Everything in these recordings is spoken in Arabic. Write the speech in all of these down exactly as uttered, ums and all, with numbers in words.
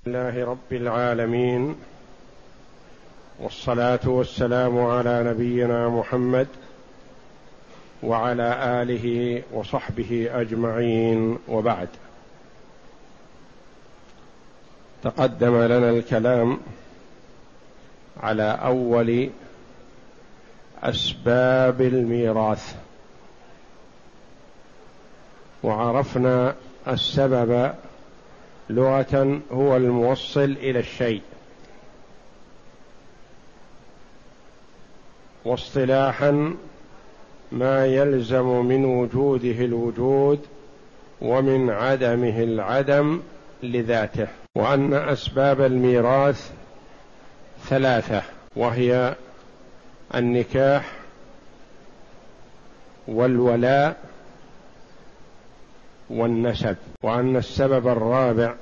لله رب العالمين، والصلاة والسلام على نبينا محمد وعلى آله وصحبه أجمعين، وبعد. تقدم لنا الكلام على أول أسباب الميراث، وعرفنا السبب لغة هو الموصل إلى الشيء، واصطلاحا ما يلزم من وجوده الوجود ومن عدمه العدم لذاته. وأن أسباب الميراث ثلاثة، وهي النكاح والولاء والنسب. وأن السبب الرابع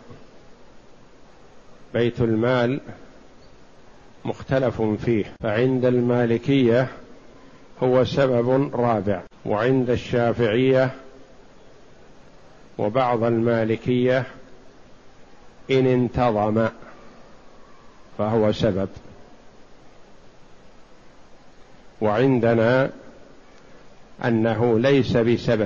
بيت المال مختلف فيه، فعند المالكية هو سبب رابع، وعند الشافعية وبعض المالكية إن انتظم فهو سبب، وعندنا أنه ليس بسبب،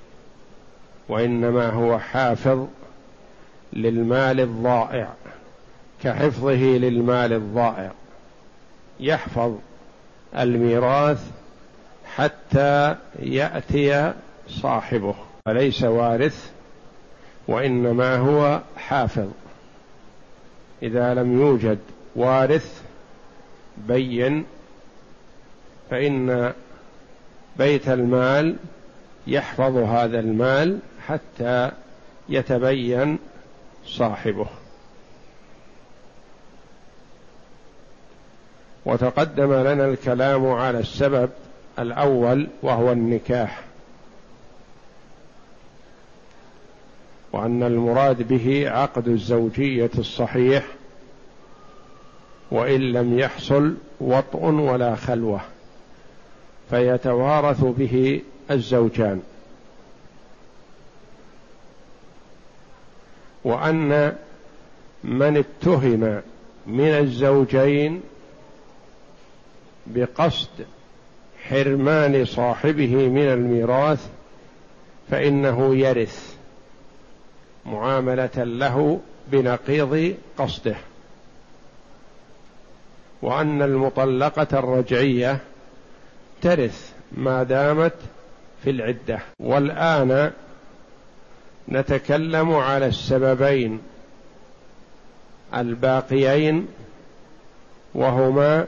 وإنما هو حافظ للمال الضائع، كحفظه للمال الضائع، يحفظ الميراث حتى يأتي صاحبه، فليس وارث وإنما هو حافظ. إذا لم يوجد وارث بين فإن بيت المال يحفظ هذا المال حتى يتبين صاحبه. وتقدم لنا الكلام على السبب الأول وهو النكاح، وأن المراد به عقد الزوجية الصحيح، وإن لم يحصل وطء ولا خلوة فيتوارث به الزوجان. وأن من اتهم من الزوجين بقصد حرمان صاحبه من الميراث فإنه يرث معاملة له بنقيض قصده. وأن المطلقة الرجعية ترث ما دامت في العدة. والآن نتكلم على السببين الباقيين، وهما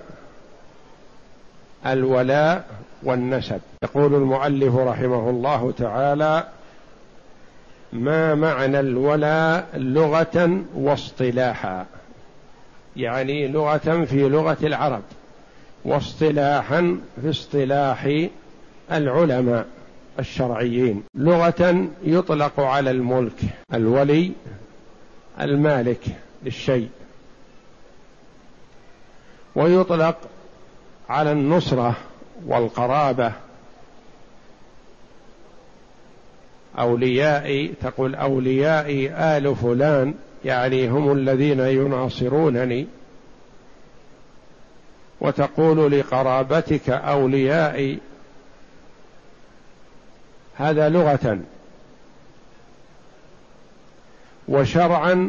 الولاء والنسب. يقول المؤلف رحمه الله تعالى: ما معنى الولاء لغة واصطلاحا؟ يعني لغة في لغة العرب، واصطلاحا في اصطلاح العلماء الشرعيين. لغة يطلق على الملك، الولي المالك للشيء، ويطلق على النصرة والقرابة، أوليائي، تقول أوليائي آل فلان، يعني هم الذين يناصرونني. وتقول لقرابتك أوليائي، هذا لغة. وشرعا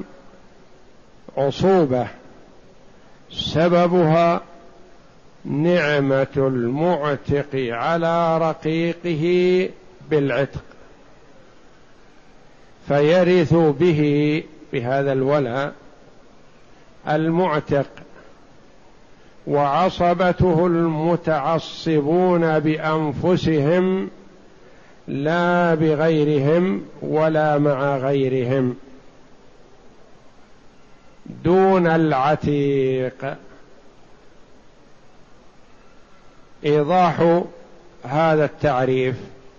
عصوبة سببها نعمة المعتق على رقيقه بالعتق، فيرث به بهذا الولاء المعتق وعصبته المتعصبون بأنفسهم لا بغيرهم ولا مع غيرهم دون العتيق. إيضاح هذا التعريف: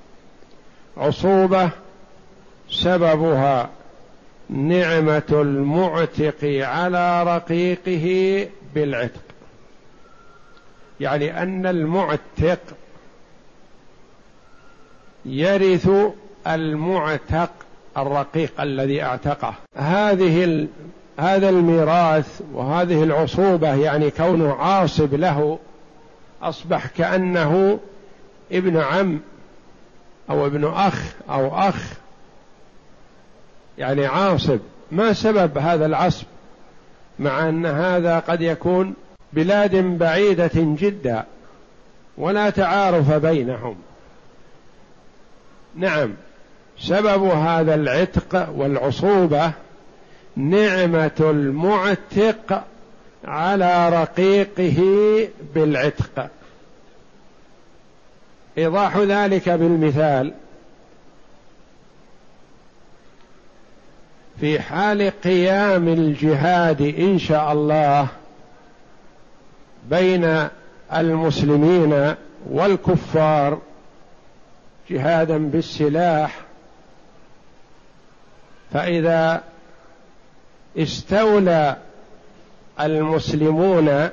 عصوبة سببها نعمة المعتق على رقيقه بالعتق، يعني أن المعتق يرث المعتق الرقيق الذي اعتقه. هذه هذا الميراث وهذه العصوبة، يعني كونه عاصب له، أصبح كأنه ابن عم أو ابن أخ أو أخ، يعني عاصب. ما سبب هذا العصب؟ مع أن هذا قد يكون بلاد بعيدة جدا ولا تعارف بينهم. نعم، سبب هذا العتق والعصوبة نعمة المعتق على رقيقه بالعتق. إيضاح ذلك بالمثال: في حال قيام الجهاد إن شاء الله بين المسلمين والكفار جهادا بالسلاح، فإذا استولى المسلمون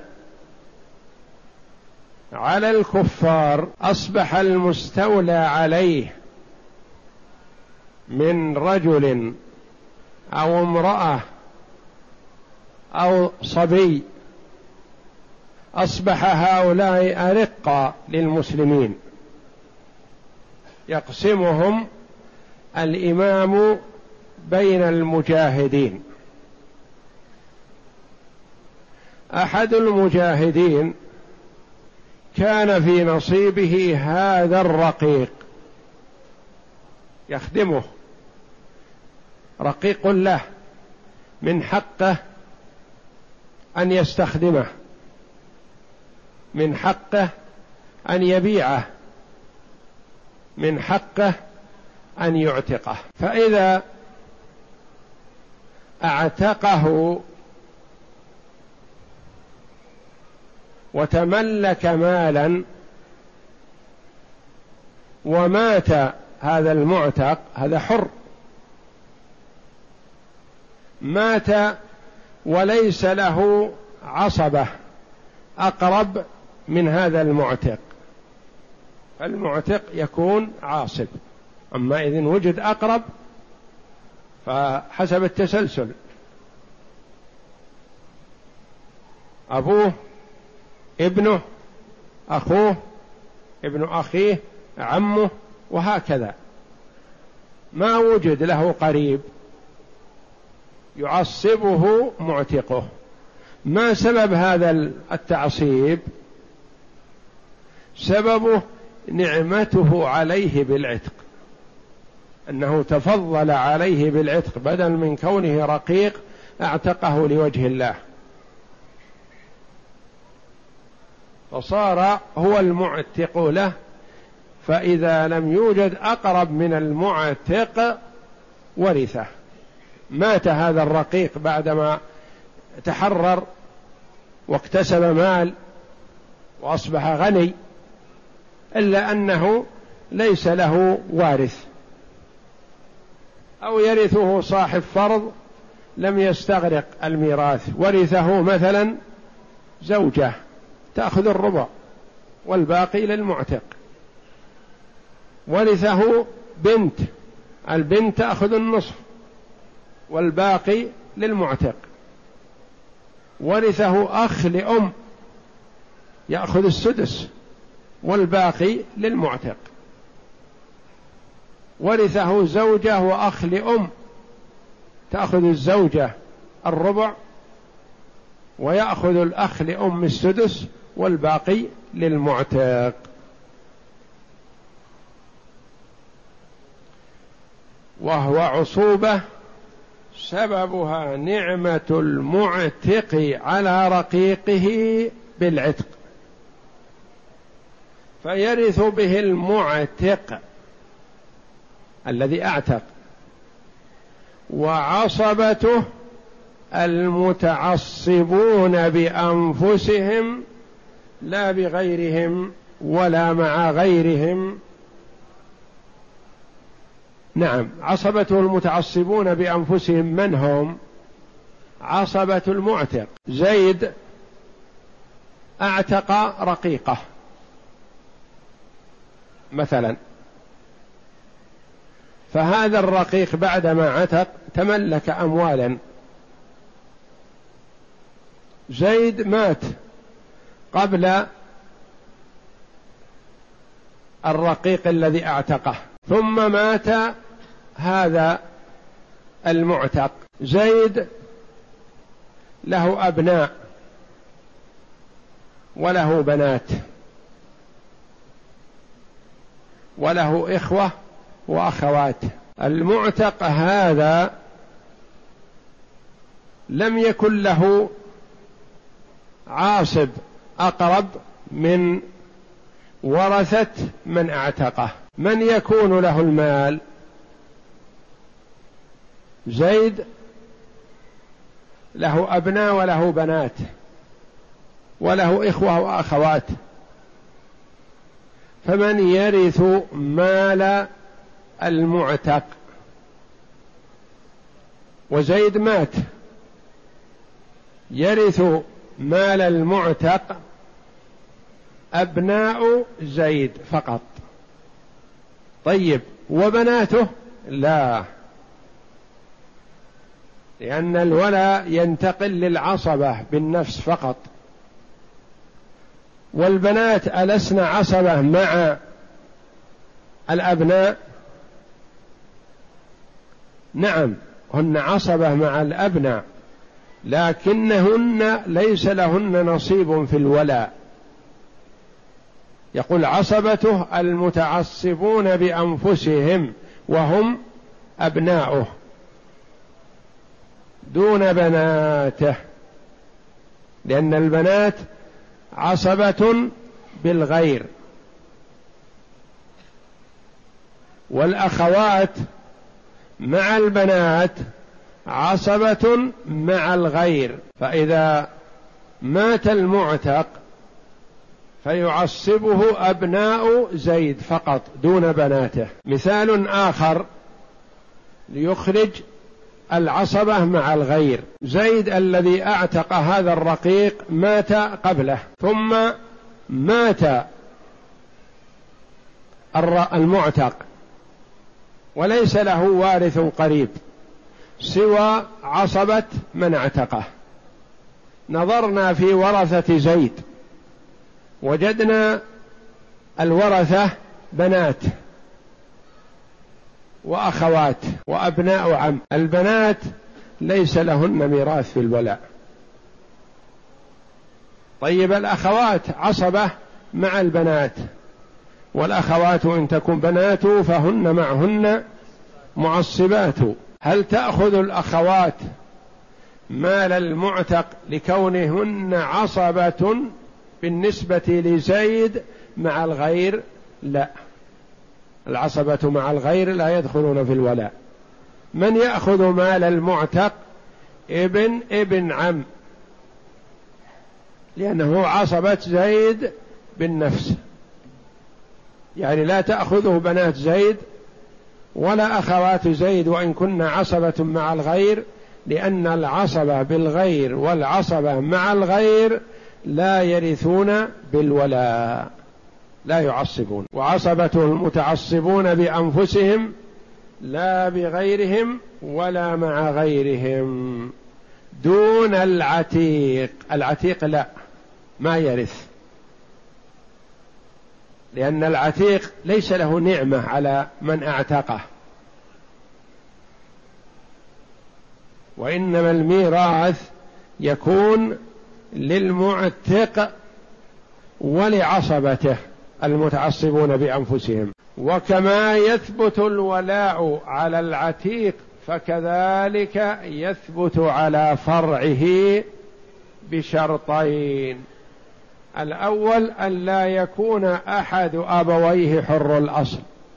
على الكفار أصبح المستولى عليه من رجل أو امرأة أو صبي، أصبح هؤلاء أرقا للمسلمين، يقسمهم الإمام بين المجاهدين. أحد المجاهدين كان في نصيبه هذا الرقيق يخدمه، رقيق له، من حقه أن يستخدمه، من حقه أن يبيعه، من حقه أن يعتقه. فإذا اعتقه وتملك مالا ومات هذا المعتق، هذا حر، مات وليس له عصبة أقرب من هذا المعتق، فالمعتق يكون عاصب. أما إذن وجد أقرب فحسب التسلسل، أبوه، ابنه، أخوه، ابن أخيه، عمه، وهكذا. ما وجد له قريب يعصبه معتقه. ما سبب هذا التعصيب؟ سببه نعمته عليه بالعتق، أنه تفضل عليه بالعتق، بدل من كونه رقيق اعتقه لوجه الله، فصار هو المعتق له. فإذا لم يوجد أقرب من المعتق ورثه. مات هذا الرقيق بعدما تحرر واكتسب مال وأصبح غني، إلا أنه ليس له وارث، أو يرثه صاحب فرض لم يستغرق الميراث، ورثه مثلا زوجة تأخذ الربع والباقي للمعتق، ورثه بنت، البنت تأخذ النصف والباقي للمعتق، ورثه أخ لأم يأخذ السدس والباقي للمعتق، ورثه زوجة وأخ لأم تأخذ الزوجة الربع ويأخذ الأخ لأم السدس والباقي للمعتق. وهو عصوبة سببها نعمة المعتق على رقيقه بالعتق، فيرث به المعتق الذي اعتق، وعصبته المتعصبون بأنفسهم لا بغيرهم ولا مع غيرهم. نعم، عصبته المتعصبون بأنفسهم من هم؟ عصبة المعتق. زيد اعتق رقيقه مثلا، فهذا الرقيق بعدما عتق تملك أموالا زيد مات قبل الرقيق الذي اعتقه، ثم مات هذا المعتق. زيد له أبناء وله بنات وله إخوة وأخوات. المعتق هذا لم يكن له عاصب أقرب من ورثة من اعتقه. من يكون له المال؟ زيد له أبناء وله بنات وله إخوة وأخوات، فمن يرث مال المعتق؟ وزيد مات، يرث مال المعتق أبناء زيد فقط. طيب وبناته؟ لا، لأن الولاء ينتقل للعصبة بالنفس فقط. والبنات ألسن عصبة مع الأبناء؟ نعم، هن عصبة مع الأبناء، لكنهن ليس لهن نصيب في الولاء. يقول عصبته المتعصبون بأنفسهم وهم أبناؤه دون بناته، لأن البنات عصبة بالغير، والأخوات مع البنات عصبة مع الغير. فإذا مات المعتق فيعصبه أبناء زيد فقط دون بناته. مثال آخر ليخرج العصبة مع الغير: زيد الذي أعتق هذا الرقيق مات قبله، ثم مات المعتق وليس له وارث قريب سوى عصبة من اعتقه. نظرنا في ورثة زيد وجدنا الورثة بنات وأخوات وأبناء عم. البنات ليس لهن ميراث في الولاء. طيب الأخوات عصبة مع البنات، والأخوات إن تكن بنات فهن معهن معصبات. هل تأخذ الأخوات مال المعتق لكونهن عصبة بالنسبة لزيد مع الغير؟ لا، العصبة مع الغير لا يدخلون في الولاء. من يأخذ مال المعتق؟ ابن ابن عم، لأنه عصبة زيد بالنفس، يعني لا تأخذه بنات زيد ولا أخوات زيد وإن كنا عصبة مع الغير، لأن العصبة بالغير والعصبة مع الغير لا يرثون بالولاء، لا يعصبون. وعصبته المتعصبون بأنفسهم لا بغيرهم ولا مع غيرهم دون العتيق. العتيق لا، ما يرث، لأن العتيق ليس له نعمة على من اعتقه، وإنما الميراث يكون للمعتق ولعصبته المتعصبون بأنفسهم. وكما يثبت الولاء على العتيق فكذلك يثبت على فرعه بشرطين: الأول أن لا يكون أحد أبويه حر الأصل،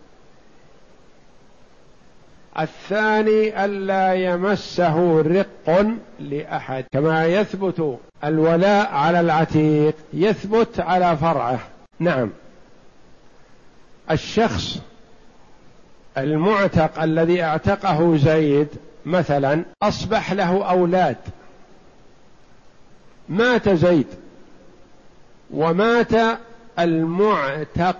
الثاني أن لا يمسه رق لأحد. كما يثبت الولاء على العتيق يثبت على فرعه. نعم، الشخص المعتق الذي اعتقه زيد مثلا أصبح له أولاد، مات زيد ومات المعتق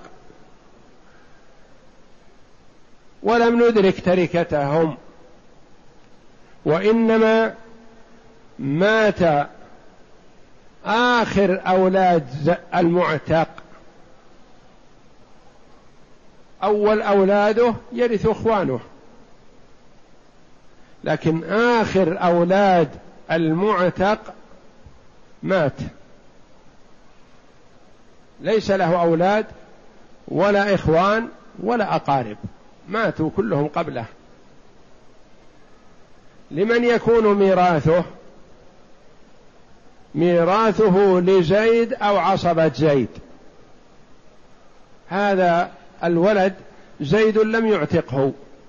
ولم ندرك تركتهم، وإنما مات آخر أولاد المعتق أول أولاده يرث إخوانه، لكن آخر أولاد المعتق مات، ليس له أولاد ولا إخوان ولا أقارب، ماتوا كلهم قبله. لمن يكون ميراثه؟ ميراثه لزيد أو عصبة زيد. هذا الولد زيد لم يعتقه،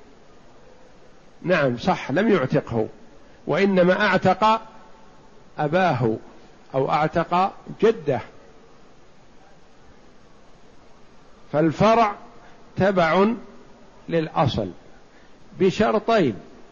نعم صح لم يعتقه، وإنما أعتق أباه أو أعتق جده، فالفرع تبع للأصل بشرطين: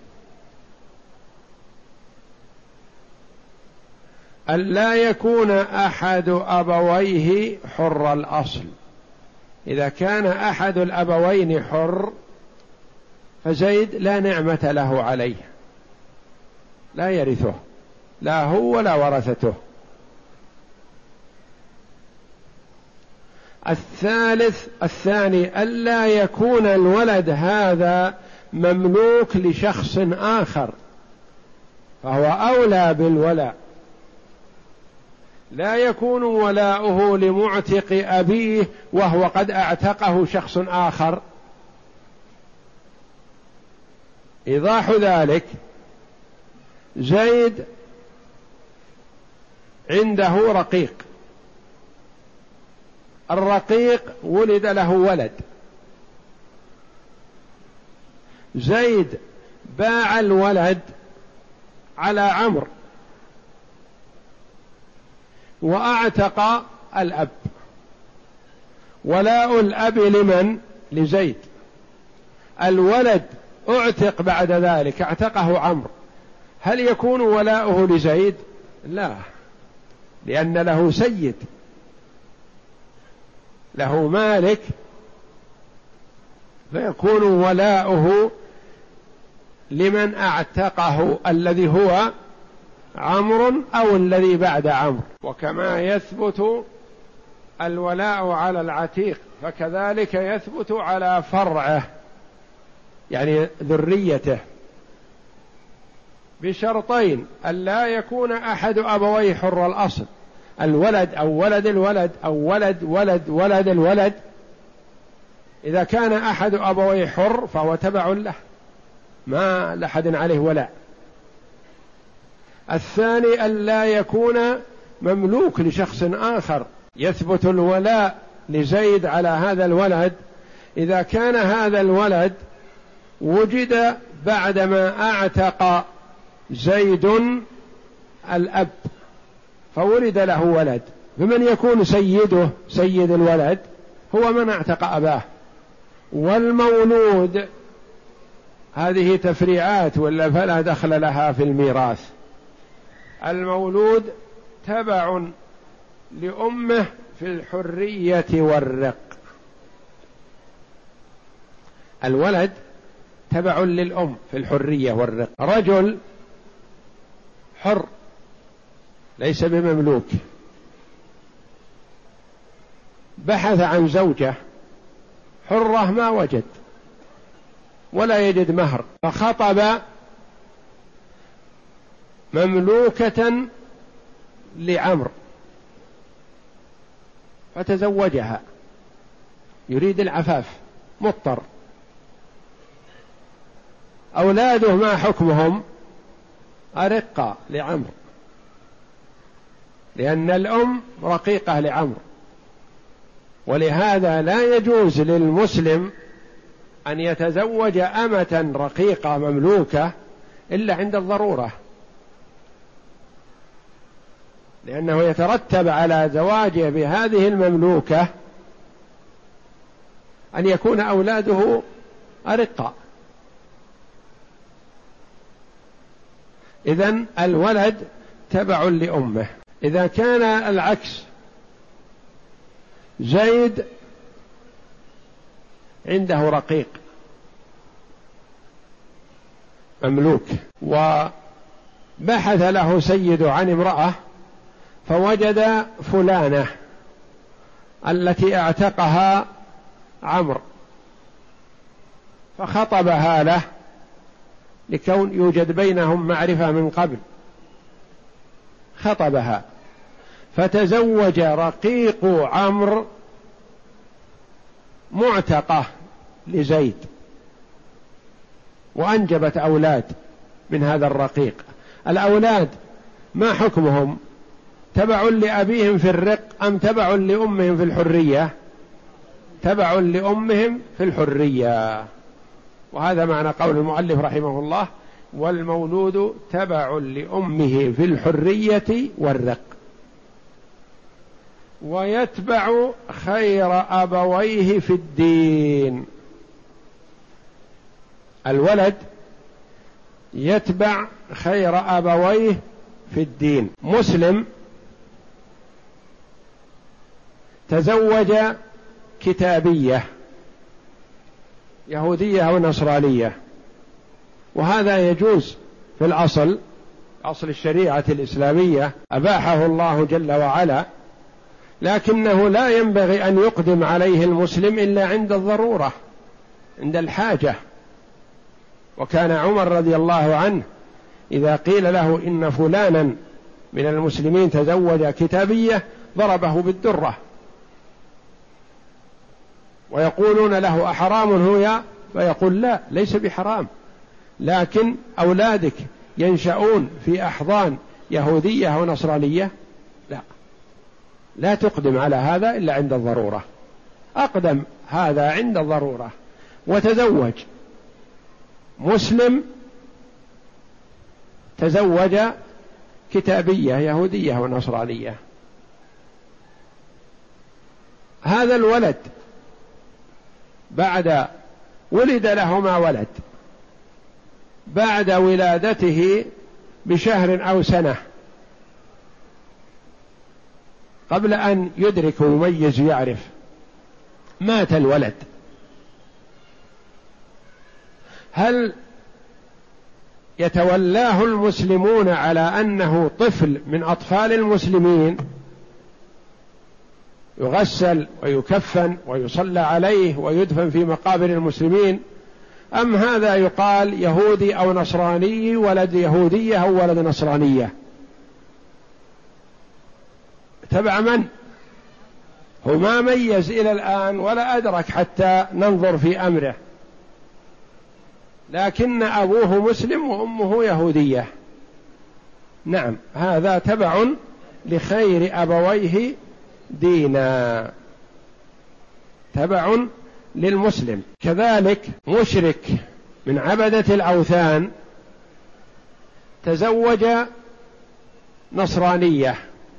ألا يكون أحد أبويه حر الأصل. إذا كان أحد الأبوين حر فزيد لا نعمة له عليه، لا يرثه لا هو ولا ورثته. الثالث الثاني ألا يكون الولد هذا مملوك لشخص آخر، فهو أولى بالولاء، لا يكون ولاؤه لمعتق أبيه وهو قد أعتقه شخص آخر. إيضاح ذلك: زيد عنده رقيق، الرقيق ولد له ولد، زيد باع الولد على عمرو وأعتق الأب. ولاء الأب لمن؟ لزيد. الولد أعتق بعد ذلك، اعتقه عمرو، هل يكون ولاؤه لزيد؟ لا، لأن له سيد، له مالك، فيكون ولاؤه لمن اعتقه الذي هو عمرو أو الذي بعد عمرو. وكما يثبت الولاء على العتيق فكذلك يثبت على فرعه، يعني ذريته، بشرطين: ألا يكون أحد أبويه حر الأصل، الولد أو ولد الولد أو ولد ولد ولد الولد، إذا كان أحد أبويه حر فهو تبع له، ما لأحد عليه ولاء. الثاني ألا يكون مملوك لشخص آخر. يثبت الولاء لزيد على هذا الولد إذا كان هذا الولد وجد بعدما أعتق زيد الأب فولد له ولد، فمن يكون سيده؟ سيد الولد هو من اعتق أباه. والمولود هذه تفريعات ولا فلا دخل لها في الميراث. المولود تبع لأمه في الحرية والرق. الولد تبع للأم في الحرية والرق. رجل حر ليس بمملوك، بحث عن زوجة حرة ما وجد ولا يجد مهر، فخطب مملوكة لعمرو فتزوجها، يريد العفاف، مضطر. أولاده ما حكمهم؟ أرقة لعمرو، لأن الأم رقيقة لعمرو، ولهذا لا يجوز للمسلم أن يتزوج أمة رقيقة مملوكة إلا عند الضرورة، لأنه يترتب على زواجه بهذه المملوكة أن يكون أولاده أرقة. إذن الولد تبع لأمه. إذا كان العكس، زيد عنده رقيق مملوك وبحث له سيد عن امرأة فوجد فلانة التي اعتقها عمرو فخطبها له لكون يوجد بينهم معرفة من قبل، خطبها فتزوج رقيق عمرو معتقة لزيد وأنجبت أولاد من هذا الرقيق. الأولاد ما حكمهم؟ تبع لأبيهم في الرق أم تبع لأمهم في الحرية؟ تبع لأمهم في الحرية. وهذا معنى قول المؤلف رحمه الله: والمولود تبع لأمه في الحرية والرق. ويتبع خير أبويه في الدين، الولد يتبع خير أبويه في الدين. مسلم تزوج كتابية يهودية أو نصرانية، وهذا يجوز في الأصل، أصل الشريعة الإسلامية أباحه الله جل وعلا، لكنه لا ينبغي أن يقدم عليه المسلم إلا عند الضرورة، عند الحاجة. وكان عمر رضي الله عنه إذا قيل له إن فلانا من المسلمين تزوج كتابية ضربه بالدرة، ويقولون له: أحرام هو؟ فيقول: لا، ليس بحرام، لكن أولادك ينشأون في أحضان يهودية أو نصرانية، لا لا تقدم على هذا إلا عند الضرورة. أقدم هذا عند الضرورة. وتزوج مسلم تزوج كتابية يهودية ونصرانية. هذا الولد بعد ولد لهما ولد، بعد ولادته بشهر أو سنة، قبل أن يدرك ويميز يعرف، مات الولد. هل يتولاه المسلمون على أنه طفل من أطفال المسلمين يغسل ويكفن ويصلى عليه ويدفن في مقابر المسلمين، أم هذا يقال يهودي أو نصراني، ولد يهودية أو ولد نصرانية؟ تبع من؟ هو ما ميز إلى الآن ولا أدرك حتى ننظر في أمره، لكن أبوه مسلم وأمه يهودية. نعم، هذا تبع لخير أبويه دينا، تبع للمسلم. كذلك مشرك من عبدة الأوثان تزوج نصرانية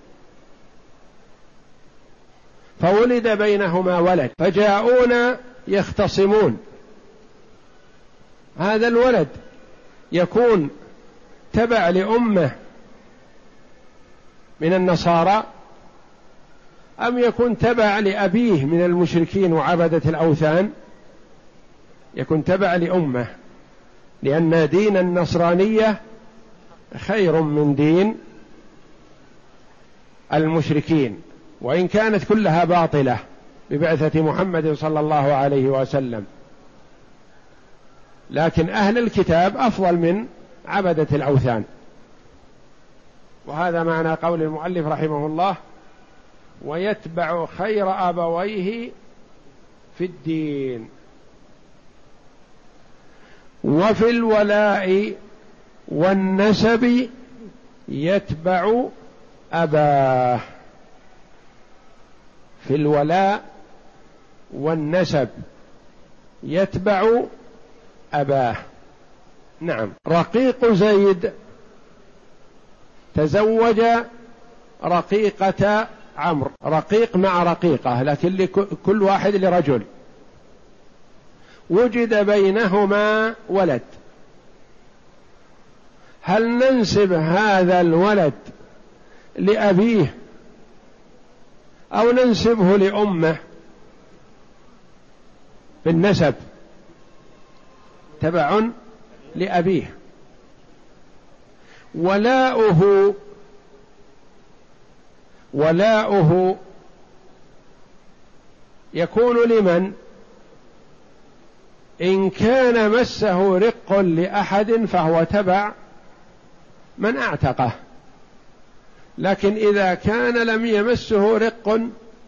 فولد بينهما ولد، فجاءون يختصمون، هذا الولد يكون تبع لأمه من النصارى أم يكون تبع لأبيه من المشركين وعبدة الأوثان؟ يكون تبع لأمه، لأن دين النصرانية خير من دين المشركين، وإن كانت كلها باطلة ببعثة محمد صلى الله عليه وسلم، لكن أهل الكتاب أفضل من عبدة الأوثان. وهذا معنى قول المؤلف رحمه الله: ويتبع خير أبويه في الدين. وفي الولاء والنسب يتبع أباه، في الولاء والنسب يتبع أباه. نعم. رقيق زيد تزوج رقيقة عمرو، رقيق مع رقيقة، لكن لكل واحد لرجل، وجد بينهما ولد. هل ننسب هذا الولد لأبيه أو ننسبه لأمه؟ بالنسب تبع لأبيه. ولاؤه ولاؤه يكون لمن؟ إن كان مسه رق لأحد فهو تبع من أعتقه، لكن إذا كان لم يمسه رق،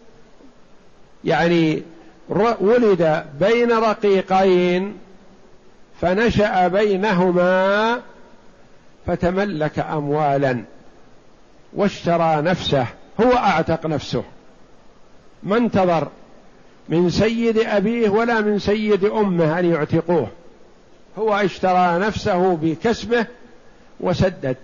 يعني ولد بين رقيقين فنشأ بينهما فتملك أموالا واشترى نفسه، هو أعتق نفسه، ما انتظر من سيد أبيه ولا من سيد أمه أن يعتقوه، هو اشترى نفسه بكسبه وسدد،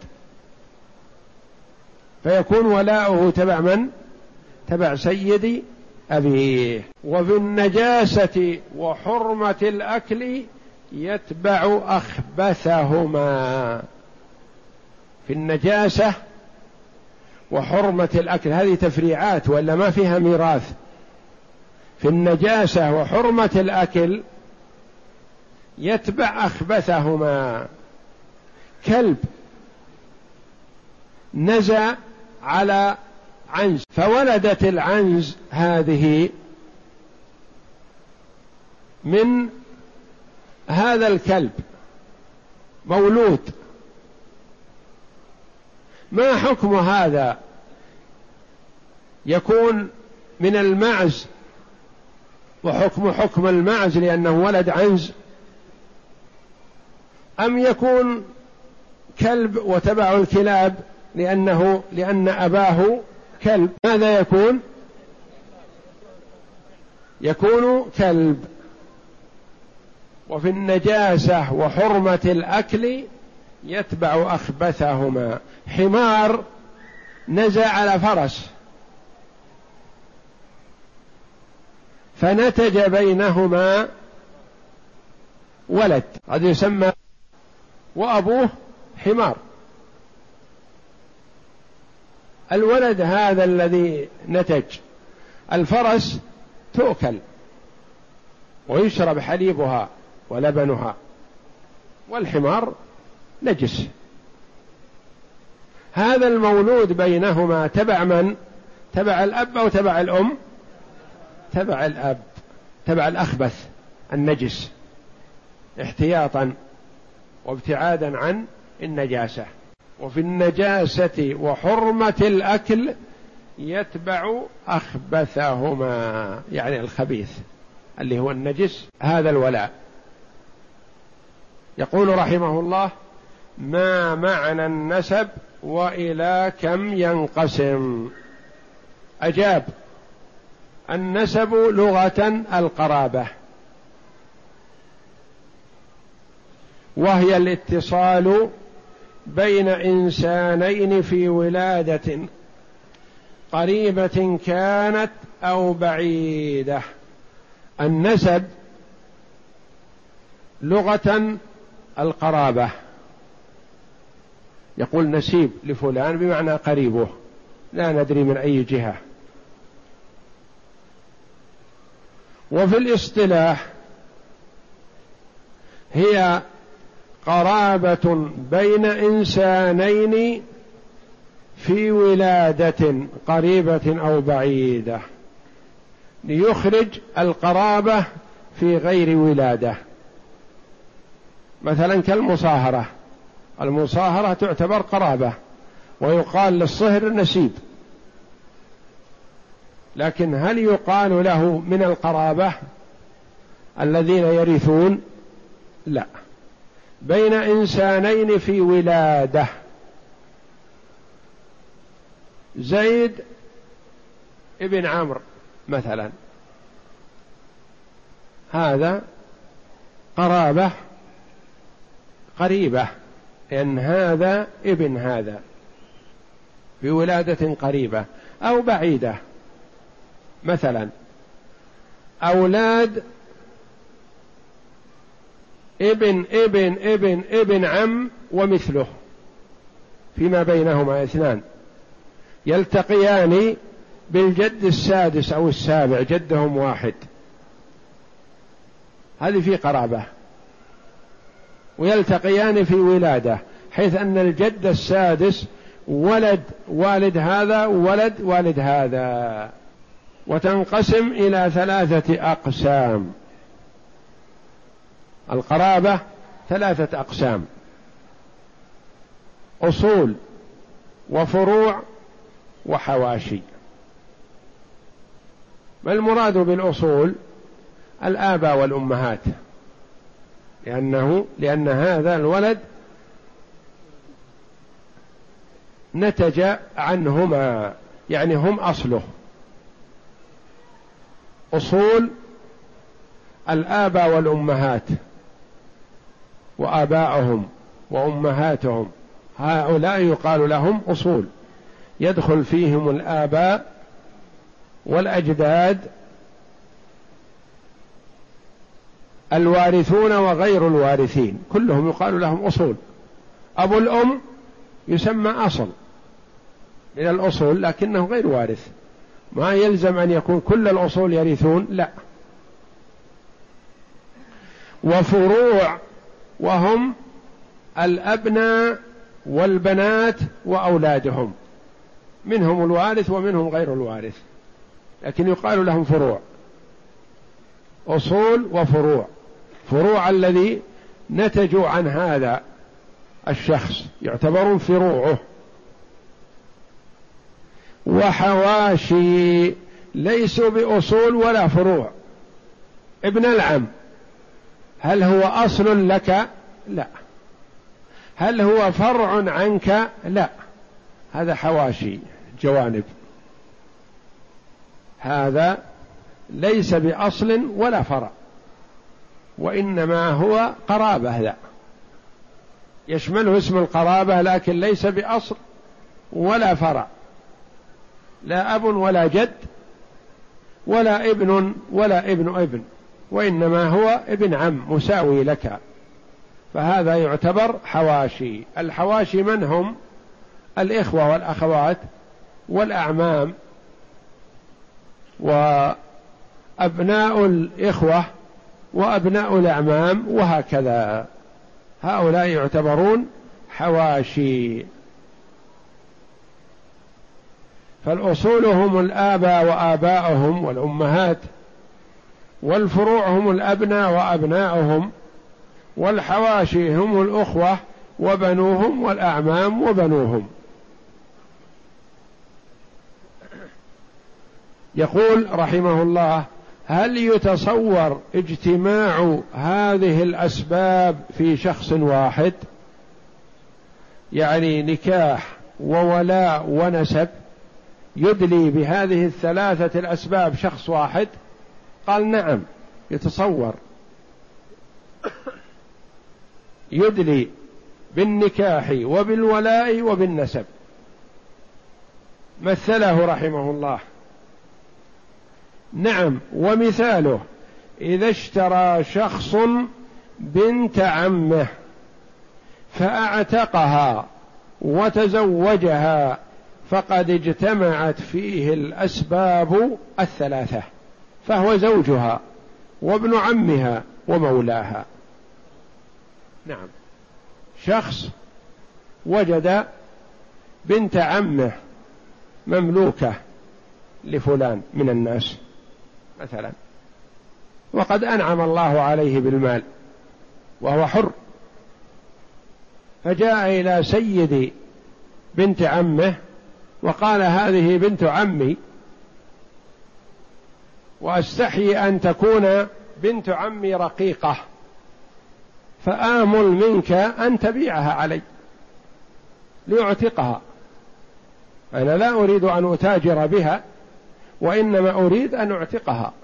فيكون ولاؤه تبع من؟ تبع سيد أبيه. وفي النجاسة وحرمة الأكل يتبع أخبثهما. في النجاسة وحرمة الأكل هذه تفريعات ولا ما فيها ميراث. في النجاسة وحرمة الأكل يتبع أخبثهما. كلب نزع على عنز فولدت العنز هذه من هذا الكلب مولود، ما حكم هذا؟ يكون من المعز وحكم حكم المعز لأنه ولد عنز، أم يكون كلب وتبع الكلاب لأنه لأن أباه كلب؟ ماذا يكون؟ يكون كلب. وفي النجاسة وحرمة الأكل يتبع أخبثهما. حمار نزع على فرس فنتج بينهما ولد، قد يسمى وأبوه حمار. الولد هذا الذي نتج، الفرس تؤكل ويشرب حليبها ولبنها، والحمار نجس. هذا المولود بينهما تبع من؟ تبع الأب أو تبع الأم؟ تبع الأب، تبع الأخبث النجس، احتياطا وابتعادا عن النجاسة. وفي النجاسة وحرمة الأكل يتبع أخبثهما، يعني الخبيث اللي هو النجس، هذا الولاء. يقول رحمه الله: ما معنى النسب وإلى كم ينقسم؟ أجاب: النسب لغة القرابة، وهي الاتصال بين إنسانين في ولادة قريبة كانت أو بعيدة. النسب لغة القرابة، يقول نسيب لفلان بمعنى قريبه، لا ندري من أي جهة. وفي الاصطلاح هي قرابة بين إنسانين في ولادة قريبة أو بعيدة، ليخرج القرابة في غير ولادة. مثلا كالمصاهرة، المصاهرة تعتبر قرابة ويقال للصهر نسيب، لكن هل يقال له من القرابة الذين يرثون؟ لا. بين إنسانين في ولادة، زيد ابن عمرو مثلا، هذا قرابة قريبة، لأن هذا ابن هذا في ولادة قريبة أو بعيدة. مثلا أولاد ابن ابن ابن ابن عم ومثله، فيما بينهما اثنان يلتقيان بالجد السادس أو السابع، جدهم واحد، هذه في قرابة. ويلتقيان في ولادة، حيث أن الجد السادس ولد والد هذا ولد والد هذا. وتنقسم إلى ثلاثة أقسام. القرابة ثلاثة أقسام: أصول وفروع وحواشي. ما المراد بالأصول؟ الآباء والأمهات، لأنه لأن هذا الولد نتج عنهما، يعني هم أصله. أصول الآباء والأمهات وآباؤهم وأمهاتهم، هؤلاء يقال لهم أصول، يدخل فيهم الآباء والأجداد الوارثون وغير الوارثين، كلهم يقال لهم أصول. أبو الأم يسمى أصل من الأصول لكنه غير وارث، ما يلزم أن يكون كل الأصول يرثون، لا. وفروع وهم الأبناء والبنات وأولادهم، منهم الوارث ومنهم غير الوارث، لكن يقال لهم فروع. أصول وفروع. فروع الذي نتجوا عن هذا الشخص يعتبرون فروعه. وحواشي ليسوا بأصول ولا فروع. ابن العم هل هو أصل لك؟ لا. هل هو فرع عنك؟ لا. هذا حواشي، جوانب، هذا ليس بأصل ولا فرع، وإنما هو قرابة، لا يشمله اسم القرابة، لكن ليس بأصل ولا فرع، لا أب ولا جد ولا ابن ولا ابن ابن، وإنما هو ابن عم مساوي لك، فهذا يعتبر حواشي. الحواشي من هم؟ الإخوة والأخوات والأعمام وأبناء الإخوة وأبناء الأعمام وهكذا، هؤلاء يعتبرون حواشي. فالأصول هم الآباء وآباؤهم والأمهات، والفروع هم الأبناء وأبناؤهم، والحواشي هم الأخوة وبنوهم والأعمام وبنوهم. يقول رحمه الله: هل يتصور اجتماع هذه الأسباب في شخص واحد؟ يعني نكاح وولاء ونسب يدلي بهذه الثلاثة الأسباب شخص واحد؟ قال نعم يتصور، يدلي بالنكاح وبالولاء وبالنسب. مثله رحمه الله: نعم، ومثاله إذا اشترى شخص بنت عمه فأعتقها وتزوجها، فقد اجتمعت فيه الأسباب الثلاثة، فهو زوجها وابن عمها ومولاها. نعم، شخص وجد بنت عمه مملوكة لفلان من الناس مثلا، وقد أنعم الله عليه بالمال وهو حر، فجاء إلى سيد بنت عمه وقال: هذه بنت عمي، وأستحي أن تكون بنت عمي رقيقة، فآمل منك أن تبيعها علي ليعتقها، أنا لا أريد أن أتاجر بها، وإنما أريد أن أعتقها.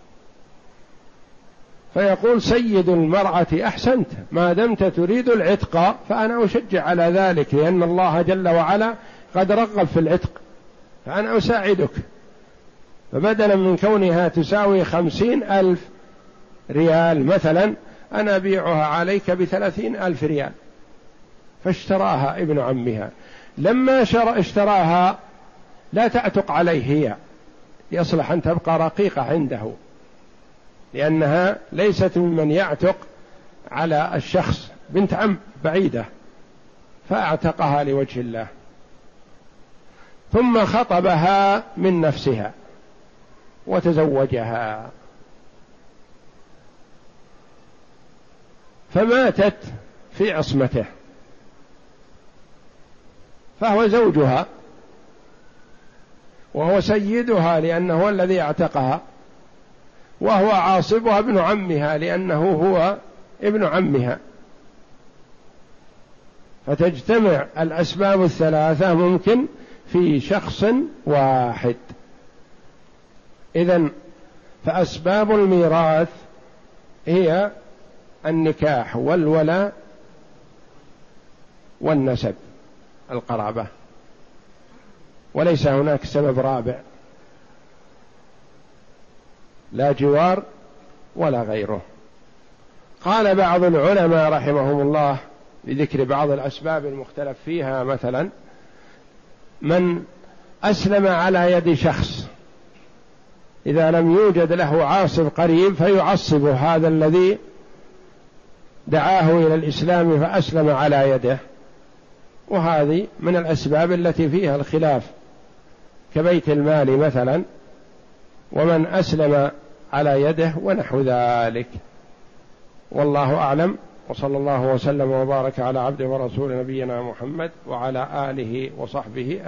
فيقول سيد المرأة: أحسنت، ما دمت تريد العتق فأنا أشجع على ذلك، لأن الله جل وعلا قد رغب في العتق، فأنا أساعدك. فبدلا من كونها تساوي خمسين ألف ريال مثلا، أنا أبيعها عليك بثلاثين ألف ريال. فاشتراها ابن عمها. لما اشتراها لا تعتق عليه هي، يصلح أن تبقى رقيقة عنده، لأنها ليست ممن يعتق على الشخص، بنت عم بعيدة، فأعتقها لوجه الله. ثم خطبها من نفسها وتزوجها، فماتت في عصمته، فهو زوجها وهو سيدها لأنه هو الذي اعتقها، وهو عاصبها ابن عمها لأنه هو ابن عمها، فتجتمع الأسباب الثلاثة ممكن في شخص واحد. إذن فأسباب الميراث هي النكاح والولاء والنسب، القرابة، وليس هناك سبب رابع، لا جوار ولا غيره. قال بعض العلماء رحمهم الله بذكر بعض الأسباب المختلف فيها، مثلا من أسلم على يد شخص إذا لم يوجد له عاصب قريب فيعصب هذا الذي دعاه إلى الإسلام فأسلم على يده، وهذه من الأسباب التي فيها الخلاف، كبيت المال مثلا، ومن أسلم على يده ونحو ذلك. والله أعلم، وصلى الله وسلم وبارك على عبده ورسول نبينا محمد وعلى آله وصحبه.